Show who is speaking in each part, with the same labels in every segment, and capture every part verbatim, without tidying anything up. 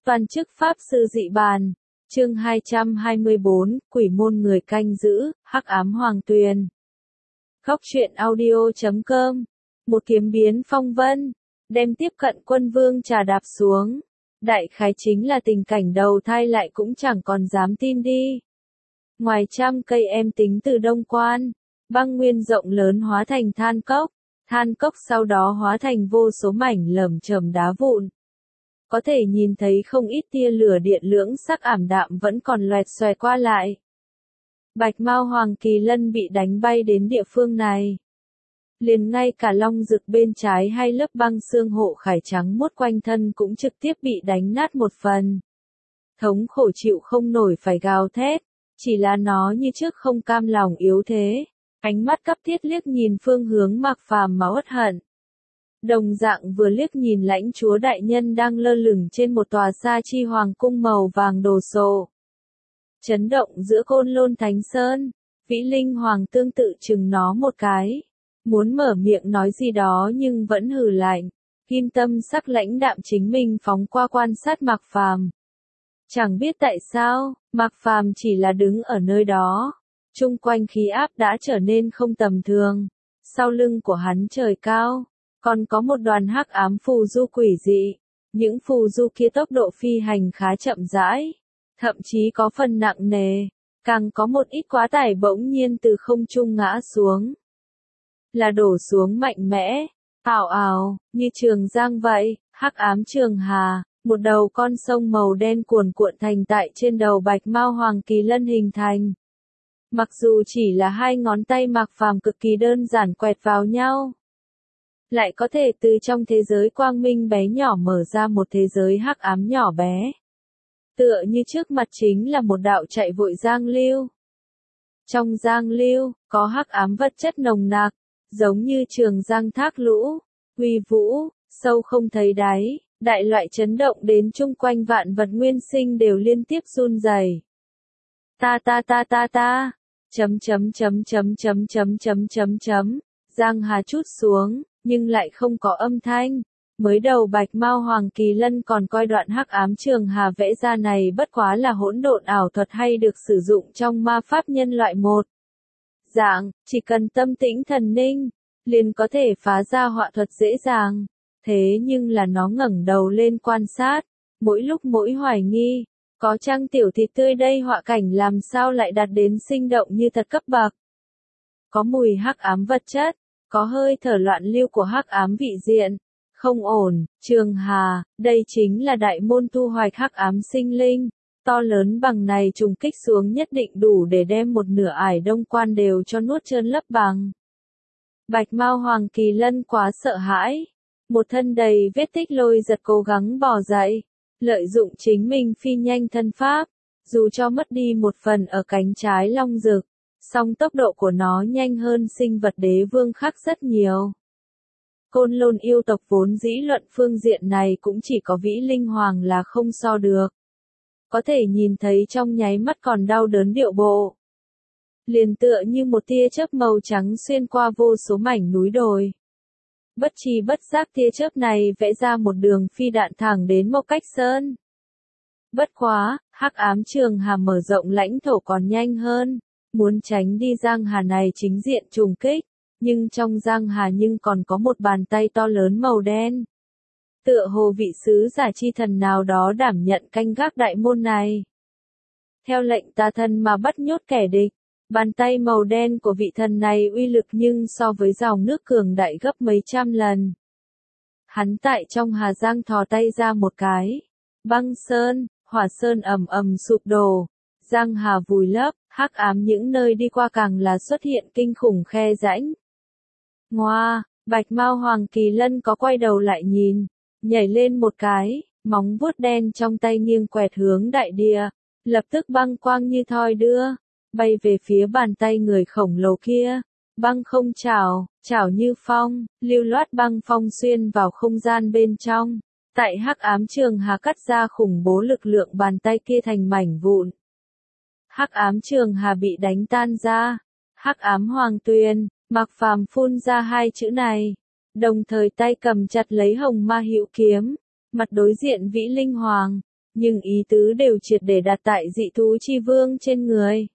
Speaker 1: Văn chức pháp sư dị bàn. Chương hai trăm hai mươi bốn, Quỷ môn người canh giữ, hắc ám hoàng tuyền. Góc truyện audio chấm com. Một kiếm biến phong vân, đem tiếp cận quân vương trà đạp xuống. Đại khái chính là tình cảnh đầu thai lại cũng chẳng còn dám tin đi. Ngoài trăm cây em tính từ đông quan, băng nguyên rộng lớn hóa thành than cốc, than cốc sau đó hóa thành vô số mảnh lởm chởm đá vụn. Có thể nhìn thấy không ít tia lửa điện lưỡng sắc ảm đạm vẫn còn loẹt xoẹt qua lại. Bạch Mao Hoàng Kỳ Lân bị đánh bay đến địa phương này. Liền ngay cả long rực bên trái hay lớp băng xương hộ khải trắng muốt quanh thân cũng trực tiếp bị đánh nát một phần. Thống khổ chịu không nổi phải gào thét, chỉ là nó như trước không cam lòng yếu thế, ánh mắt cấp thiết liếc nhìn phương hướng Mạc Phàm mà uất hận. Đồng dạng vừa liếc nhìn lãnh chúa đại nhân đang lơ lửng trên một tòa sa chi hoàng cung màu vàng đồ sộ. Chấn động giữa Côn Lôn Thánh Sơn, Vĩ Linh Hoàng tương tự chừng nó một cái. Muốn mở miệng nói gì đó nhưng vẫn hừ lạnh. Kim Tâm sắc lãnh đạm chính mình phóng qua quan sát Mạc Phàm. Chẳng biết tại sao, Mạc Phàm chỉ là đứng ở nơi đó. Chung quanh khí áp đã trở nên không tầm thường. Sau lưng của hắn trời cao, còn có một đoàn hắc ám phù du quỷ dị. Những phù du kia tốc độ phi hành khá chậm rãi, thậm chí có phần nặng nề, càng có một ít quá tải bỗng nhiên từ không trung ngã xuống. Là đổ xuống mạnh mẽ, ảo ảo, như trường giang vậy, hắc ám trường hà, một đầu con sông màu đen cuồn cuộn thành tại trên đầu Bạch Mao Hoàng Kỳ Lân hình thành. Mặc dù chỉ là hai ngón tay Mạc Phàm cực kỳ đơn giản quẹt vào nhau, lại có thể từ trong thế giới quang minh bé nhỏ mở ra một thế giới hắc ám nhỏ bé. Tựa như trước mặt chính là một đạo chạy vội giang lưu. Trong giang lưu, có hắc ám vật chất nồng nặc, giống như trường giang thác lũ, uy vũ, sâu không thấy đáy, đại loại chấn động đến chung quanh vạn vật nguyên sinh đều liên tiếp run rẩy. Ta ta ta ta ta, chấm chấm chấm chấm chấm chấm chấm chấm chấm, giang hà chút xuống, nhưng lại không có âm thanh. Mới đầu Bạch Mao Hoàng Kỳ Lân còn coi đoạn hắc ám trường hà vẽ ra này bất quá là hỗn độn ảo thuật hay được sử dụng trong ma pháp nhân loại một dạng, chỉ cần tâm tĩnh thần ninh, liền có thể phá ra họa thuật dễ dàng. Thế nhưng là nó ngẩng đầu lên quan sát, mỗi lúc mỗi hoài nghi, có chăng tiểu thịt tươi đây họa cảnh làm sao lại đạt đến sinh động như thật cấp bậc. Có mùi hắc ám vật chất, có hơi thở loạn lưu của hắc ám vị diện. Không ổn, trường hà, đây chính là đại môn thu hoạch hắc ám sinh linh, to lớn bằng này trùng kích xuống nhất định đủ để đem một nửa ải đông quan đều cho nuốt trơn lấp bằng. Bạch Mao Hoàng Kỳ Lân quá sợ hãi, một thân đầy vết tích lôi giật cố gắng bò dậy, lợi dụng chính mình phi nhanh thân pháp, dù cho mất đi một phần ở cánh trái long rực, song tốc độ của nó nhanh hơn sinh vật đế vương khác rất nhiều. Côn Lôn yêu tộc vốn dĩ luận phương diện này cũng chỉ có Vĩ Linh Hoàng là không so được. Có thể nhìn thấy trong nháy mắt còn đau đớn điệu bộ. Liền tựa như một tia chớp màu trắng xuyên qua vô số mảnh núi đồi. Bất tri bất giác tia chớp này vẽ ra một đường phi đạn thẳng đến Mộc Cách Sơn. Bất quá, hắc ám trường hà mở rộng lãnh thổ còn nhanh hơn, muốn tránh đi giang hà này chính diện trùng kích. Nhưng trong giang hà nhưng còn có một bàn tay to lớn màu đen. Tựa hồ vị sứ giả chi thần nào đó đảm nhận canh gác đại môn này. Theo lệnh ta thần mà bắt nhốt kẻ địch, bàn tay màu đen của vị thần này uy lực nhưng so với dòng nước cường đại gấp mấy trăm lần. Hắn tại trong hà giang thò tay ra một cái. Băng sơn, hỏa sơn ầm ầm sụp đổ. Giang hà vùi lấp, hắc ám những nơi đi qua càng là xuất hiện kinh khủng khe rãnh. Ngoa, Bạch Mao Hoàng Kỳ Lân có quay đầu lại nhìn, nhảy lên một cái, móng vuốt đen trong tay nghiêng quẹt hướng đại địa, lập tức băng quang như thoi đưa, bay về phía bàn tay người khổng lồ kia. Băng không chảo, chảo như phong, lưu loát băng phong xuyên vào không gian bên trong, tại hắc ám trường hà cắt ra khủng bố lực lượng bàn tay kia thành mảnh vụn. Hắc ám trường hà bị đánh tan ra, hắc ám hoàng tuyền. Mạc Phàm phun ra hai chữ này, đồng thời tay cầm chặt lấy hồng ma hữu kiếm, mặt đối diện Vĩ Linh Hoàng, nhưng ý tứ đều triệt để đặt tại dị thú chi vương trên người.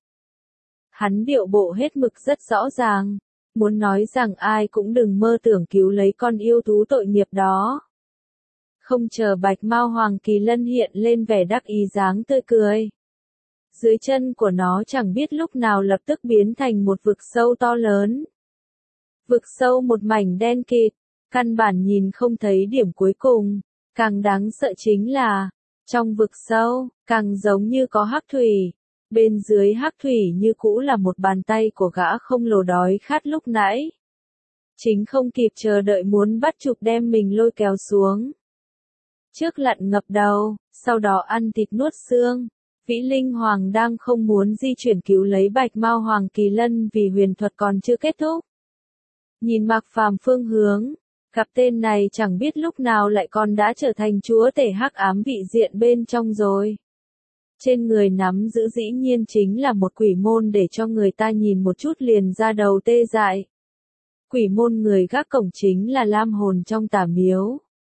Speaker 1: Hắn điệu bộ hết mực rất rõ ràng, muốn nói rằng ai cũng đừng mơ tưởng cứu lấy con yêu thú tội nghiệp đó. Không chờ Bạch Mao Hoàng Kỳ Lân hiện lên vẻ đắc ý dáng tươi cười. Dưới chân của nó chẳng biết lúc nào lập tức biến thành một vực sâu to lớn. Vực sâu một mảnh đen kịt, căn bản nhìn không thấy điểm cuối cùng. Càng đáng sợ chính là, trong vực sâu, càng giống như có hắc thủy. Bên dưới hắc thủy như cũ là một bàn tay của gã khổng lồ đói khát lúc nãy. Chính không kịp chờ đợi muốn bắt chụp đem mình lôi kéo xuống. Trước lặn ngập đầu, sau đó ăn thịt nuốt xương. Vĩ Linh Hoàng đang không muốn di chuyển cứu lấy Bạch Mao Hoàng Kỳ Lân vì huyền thuật còn chưa kết thúc. Nhìn Mạc Phàm phương hướng, cặp tên này chẳng biết lúc nào lại còn đã trở thành chúa tể hắc ám vị diện bên trong rồi. Trên người nắm giữ dĩ nhiên chính là một quỷ môn để cho người ta nhìn một chút liền ra đầu tê dại. Quỷ môn người gác cổng chính là Lam Hồn trong Tả Miếu.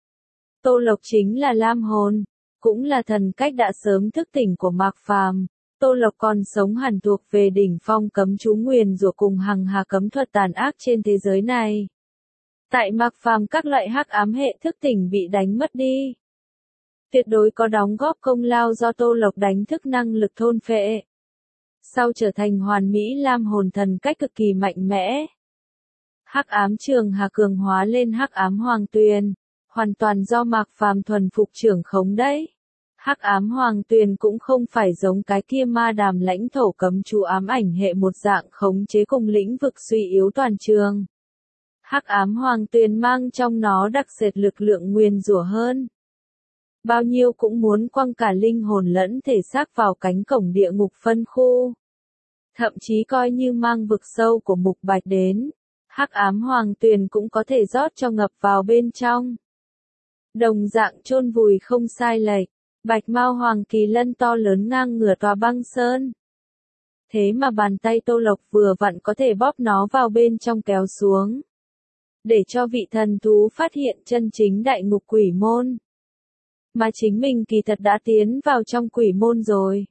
Speaker 1: Tô Lộc chính là Lam Hồn, cũng là thần cách đã sớm thức tỉnh của Mạc Phàm. Tô Lộc còn sống hẳn thuộc về đỉnh phong cấm chú nguyền rủa cùng hằng hà cấm thuật tàn ác trên thế giới này. Tại Mạc Phàm các loại hắc ám hệ thức tỉnh bị đánh mất đi. Tuyệt đối có đóng góp công lao do Tô Lộc đánh thức năng lực thôn phệ. Sau trở thành hoàn mỹ Lam Hồn thần cách cực kỳ mạnh mẽ. Hắc ám trường hà cường hóa lên hắc ám hoàng tuyền, hoàn toàn do Mạc Phàm thuần phục trưởng khống đấy. Hắc ám hoàng tuyền cũng không phải giống cái kia ma đàm lãnh thổ cấm chú ám ảnh hệ một dạng khống chế cùng lĩnh vực suy yếu toàn trường. Hắc ám hoàng tuyền mang trong nó đặc sệt lực lượng nguyên rủa hơn. Bao nhiêu cũng muốn quăng cả linh hồn lẫn thể xác vào cánh cổng địa ngục phân khu. Thậm chí coi như mang vực sâu của Mục Bạch đến, hắc ám hoàng tuyền cũng có thể rót cho ngập vào bên trong. Đồng dạng chôn vùi không sai lệch, Bạch Mao Hoàng Kỳ Lân to lớn ngang ngửa tòa băng sơn. Thế mà bàn tay Tô Lộc vừa vặn có thể bóp nó vào bên trong kéo xuống. Để cho vị thần thú phát hiện chân chính đại ngục quỷ môn. Mà chính mình kỳ thật đã tiến vào trong quỷ môn rồi.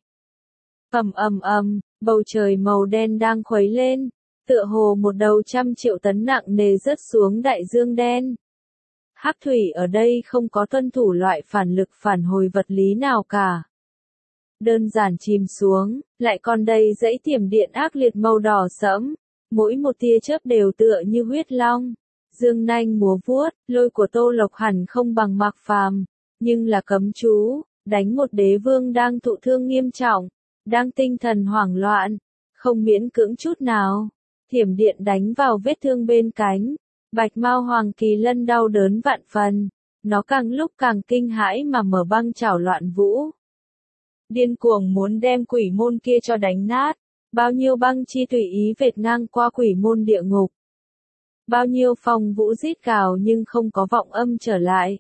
Speaker 1: Ầm ầm ầm, bầu trời màu đen đang khuấy lên, tựa hồ một đầu trăm triệu tấn nặng nề rớt xuống đại dương đen. Hắc thủy ở đây không có tuân thủ loại phản lực phản hồi vật lý nào cả. Đơn giản chìm xuống, lại còn đầy dãy tiềm điện ác liệt màu đỏ sẫm, mỗi một tia chớp đều tựa như huyết long. Dương nanh múa vuốt, lôi của Tô Lộc hẳn không bằng Mạc Phàm, nhưng là cấm chú, đánh một đế vương đang thụ thương nghiêm trọng, đang tinh thần hoảng loạn, không miễn cưỡng chút nào. Thiểm điện đánh vào vết thương bên cánh, Bạch Mao Hoàng Kỳ Lân đau đớn vạn phần, nó càng lúc càng kinh hãi mà mở băng chảo loạn vũ. Điên cuồng muốn đem quỷ môn kia cho đánh nát, bao nhiêu băng chi tùy ý vệt ngang qua quỷ môn địa ngục. Bao nhiêu phong vũ rít gào nhưng không có vọng âm trở lại.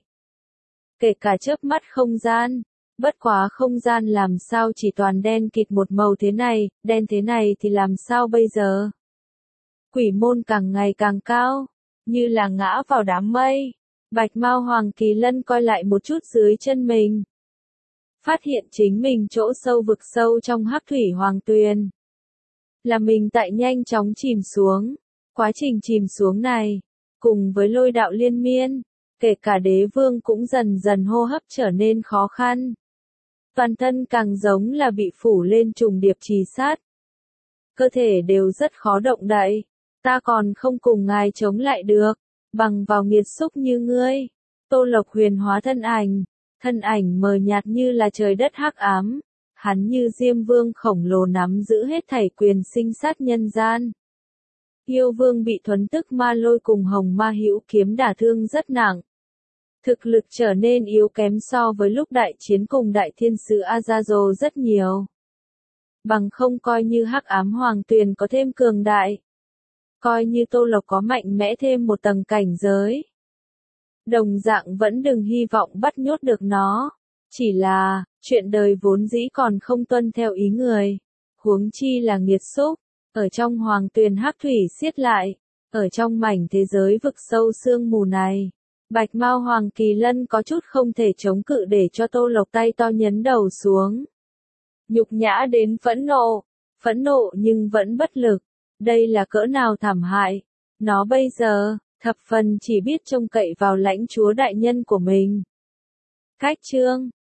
Speaker 1: Kể cả chớp mắt không gian, bất quá không gian làm sao chỉ toàn đen kịt một màu thế này, đen thế này thì làm sao bây giờ? Quỷ môn càng ngày càng cao, như là ngã vào đám mây. Bạch Mao Hoàng Kỳ Lân coi lại một chút dưới chân mình. Phát hiện chính mình chỗ sâu vực sâu trong hắc thủy hoàng tuyền. Là mình tại nhanh chóng chìm xuống. Quá trình chìm xuống này, cùng với lôi đạo liên miên, kể cả đế vương cũng dần dần hô hấp trở nên khó khăn. Toàn thân càng giống là bị phủ lên trùng điệp trì sát. Cơ thể đều rất khó động đậy. Ta còn không cùng ngài chống lại được, bằng vào nghiệt xúc như ngươi. Tô Lộc huyền hóa thân ảnh, thân ảnh mờ nhạt như là trời đất hắc ám. Hắn như Diêm Vương khổng lồ nắm giữ hết thảy quyền sinh sát nhân gian. Yêu Vương bị thuấn tức ma lôi cùng hồng ma hữu kiếm đả thương rất nặng. Thực lực trở nên yếu kém so với lúc đại chiến cùng đại thiên sứ Azazel rất nhiều. Bằng không coi như hắc ám hoàng tuyền có thêm cường đại. Coi như Tô Lộc có mạnh mẽ thêm một tầng cảnh giới. Đồng dạng vẫn đừng hy vọng bắt nhốt được nó. Chỉ là, chuyện đời vốn dĩ còn không tuân theo ý người. Huống chi là nghiệt xúc. Ở trong hoàng tuyền hắc thủy xiết lại, ở trong mảnh thế giới vực sâu sương mù này, Bạch Mao Hoàng Kỳ Lân có chút không thể chống cự để cho Tô Lộc tay to nhấn đầu xuống. Nhục nhã đến phẫn nộ, phẫn nộ nhưng vẫn bất lực. Đây là cỡ nào thảm hại. Nó bây giờ, thập phần chỉ biết trông cậy vào lãnh chúa đại nhân của mình. Cách chương